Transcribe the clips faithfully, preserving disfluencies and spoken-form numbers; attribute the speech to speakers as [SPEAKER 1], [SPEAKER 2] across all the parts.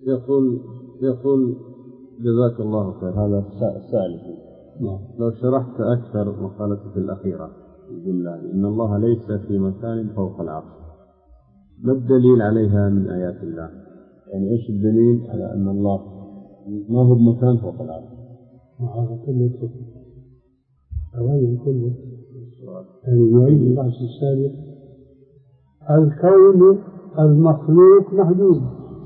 [SPEAKER 1] يقول يقول جزاك الله خير، هذا سائل. لو شرحت أكثر مقالتك الأخيرة الجملة إن الله ليس في مكان فوق العرش، ما الدليل عليها من آيات الله؟ يعني إيش الدليل على أن الله ما هو بمكان فوق العرش؟
[SPEAKER 2] هذا كله هذا كله يعني نعيد البحث السابق. الكون المخلوق محدود،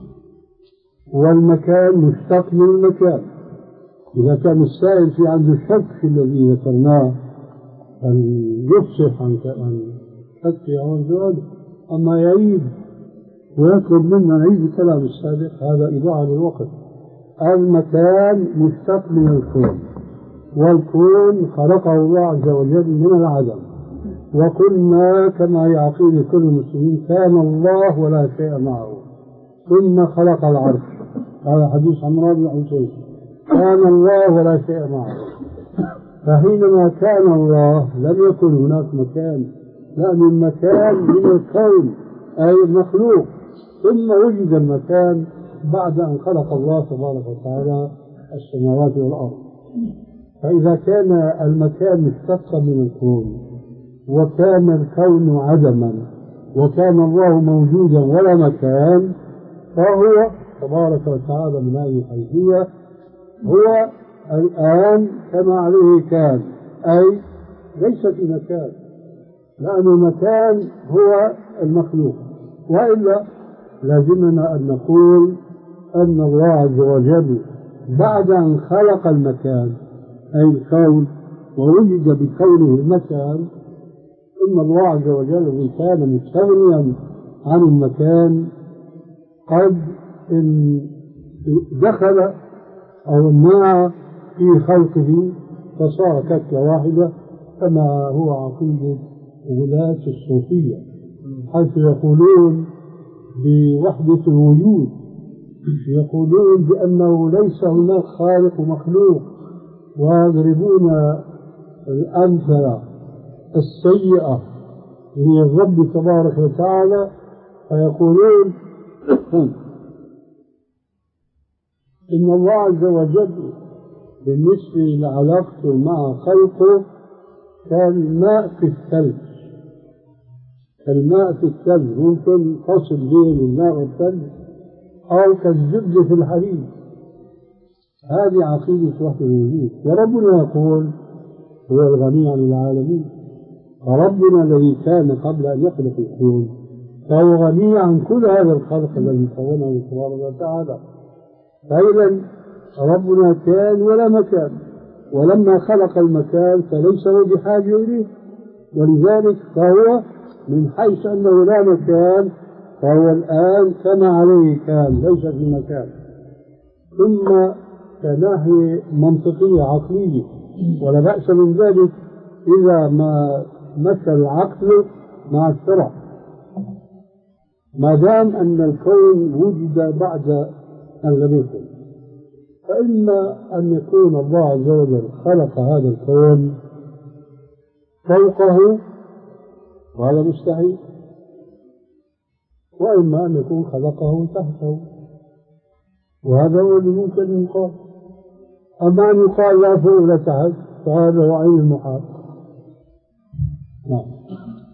[SPEAKER 2] والمكان مشتق من المكان. إذا كان السائل في عنده شك في الذي ذكرناه فليفصح عن شك أو الجواب، أما يعيد ويطلب منا نعيد الكلام السابق هذا إضاعة للوقت. المكان مشتق من الكون، والكون خلقه الله عز وجل من العدم. وقلنا كما هي عقيدة كل المسلمين كان الله ولا شيء معه ثم خلق العرش. هذا حديث عمرو بن حسين، كان الله ولا شيء معه. فحينما كان الله لم يكن هناك مكان، لأن المكان من الكون أي المخلوق، ثم وجد المكان بعد أن خلق الله تبارك وتعالى السماوات والأرض. فإذا كان المكان مشتقا من الكون وكان الكون عدما وكان الله موجودا ولا مكان، فهو تبارك وتعالى من هذه الحيثية هو الآن كما عليه كان، أي ليس في مكان، لأن المكان هو المخلوق. وإلا لازمنا أن نقول أن الله عز وجل بعد أن خلق المكان أي الكون ووجد بكونه المكان، إن الله عز وجل الذي كان مستغنيا عن المكان قد إن دخل أو مع في خلقه فصار كتلة واحدة، كما هو عقيدة ولاة الصوفية، حيث يقولون بوحدة الوجود، يقولون بأنه ليس هناك خالق ومخلوق، ويضربون الأمثلة السيئة هي الرب تبارك وتعالى، فيقولون إن الله عز وجل بالنسبة لعلاقته مع خلقه كالماء في الثلج. الماء في الثلج ممكن فصل بين الماء والثلج، أو كالزبد في الحديد. هذه عقيدة وحدة الوجود. وربنا يقول هو الغني عن العالمين، فربنا الذي كان قبل أن يخلق الكون فهو غني عن كل هذا الخلق الذي كونه تبارك وتعالى. فإذا ربنا كان ولا مكان، ولما خلق المكان فليس هو بحاجة إليه، ولذلك فهو من حيث أنه لا مكان فهو الآن كما عليه كان ليس في مكان. ثم كناحية منطقية عقلية ولا بأس من ذلك إذا ما مشى العقل مع الشرع، ما دام أن الكون وجد بعد أن لم يكن. فإما أن يكون الله عز وجل خلق هذا الكون فوقه وهذا مستحيل، وإما أن يكون خلقه تحته وهذا هو اللي ممكن أن يقال. أما أن يقال لا فوق ولا تحت فهذا هو عين المحال. نعم.